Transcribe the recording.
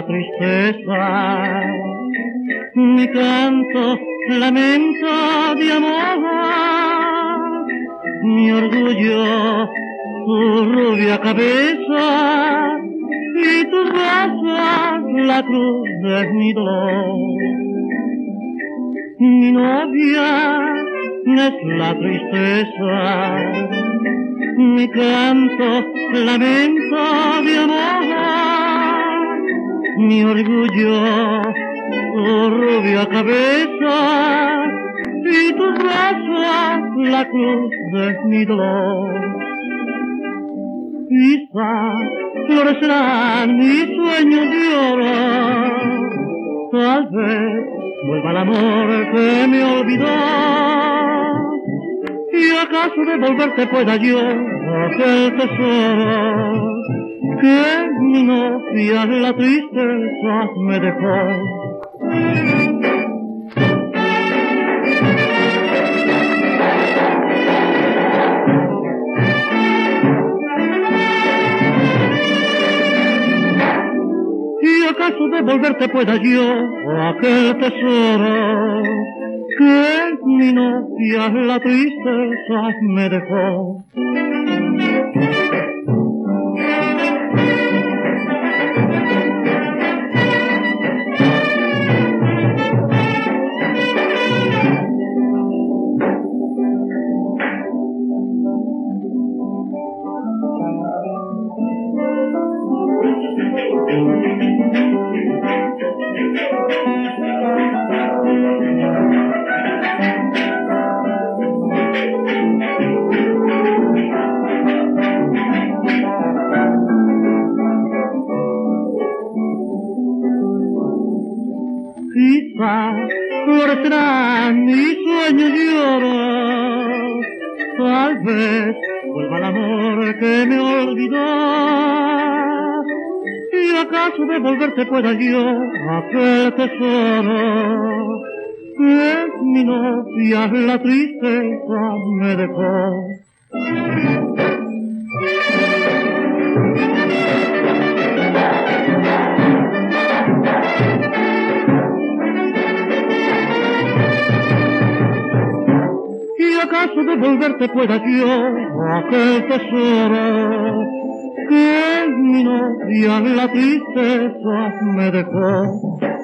tristeza, mi canto, lamento de amor, mi orgullo, tu rubia cabeza, y tus brazos, la cruz de mi dolor. Mi novia es la tristeza, mi canto, lamento de amor, mi orgullo, tu rubia cabeza, y tus brazos, la cruz de mi dolor. Quizá florecerán mis sueños de oro, tal vez vuelva el amor que me olvidó, y acaso de volverte pueda yo aquel tesoro que mi novia la tristeza me dejó. Y acaso de volverte pueda yo aquel tesoro que mi novia la tristeza me dejó. Quizá florecerán mis sueños de oro, tal vez vuelva el amor que me olvidó, y acaso de volverte pueda yo aquel tesoro que mi novia la tristeza me dejó. Y acaso de volverte pueda yo aquel tesoro que mi novia la tristeza me dejó.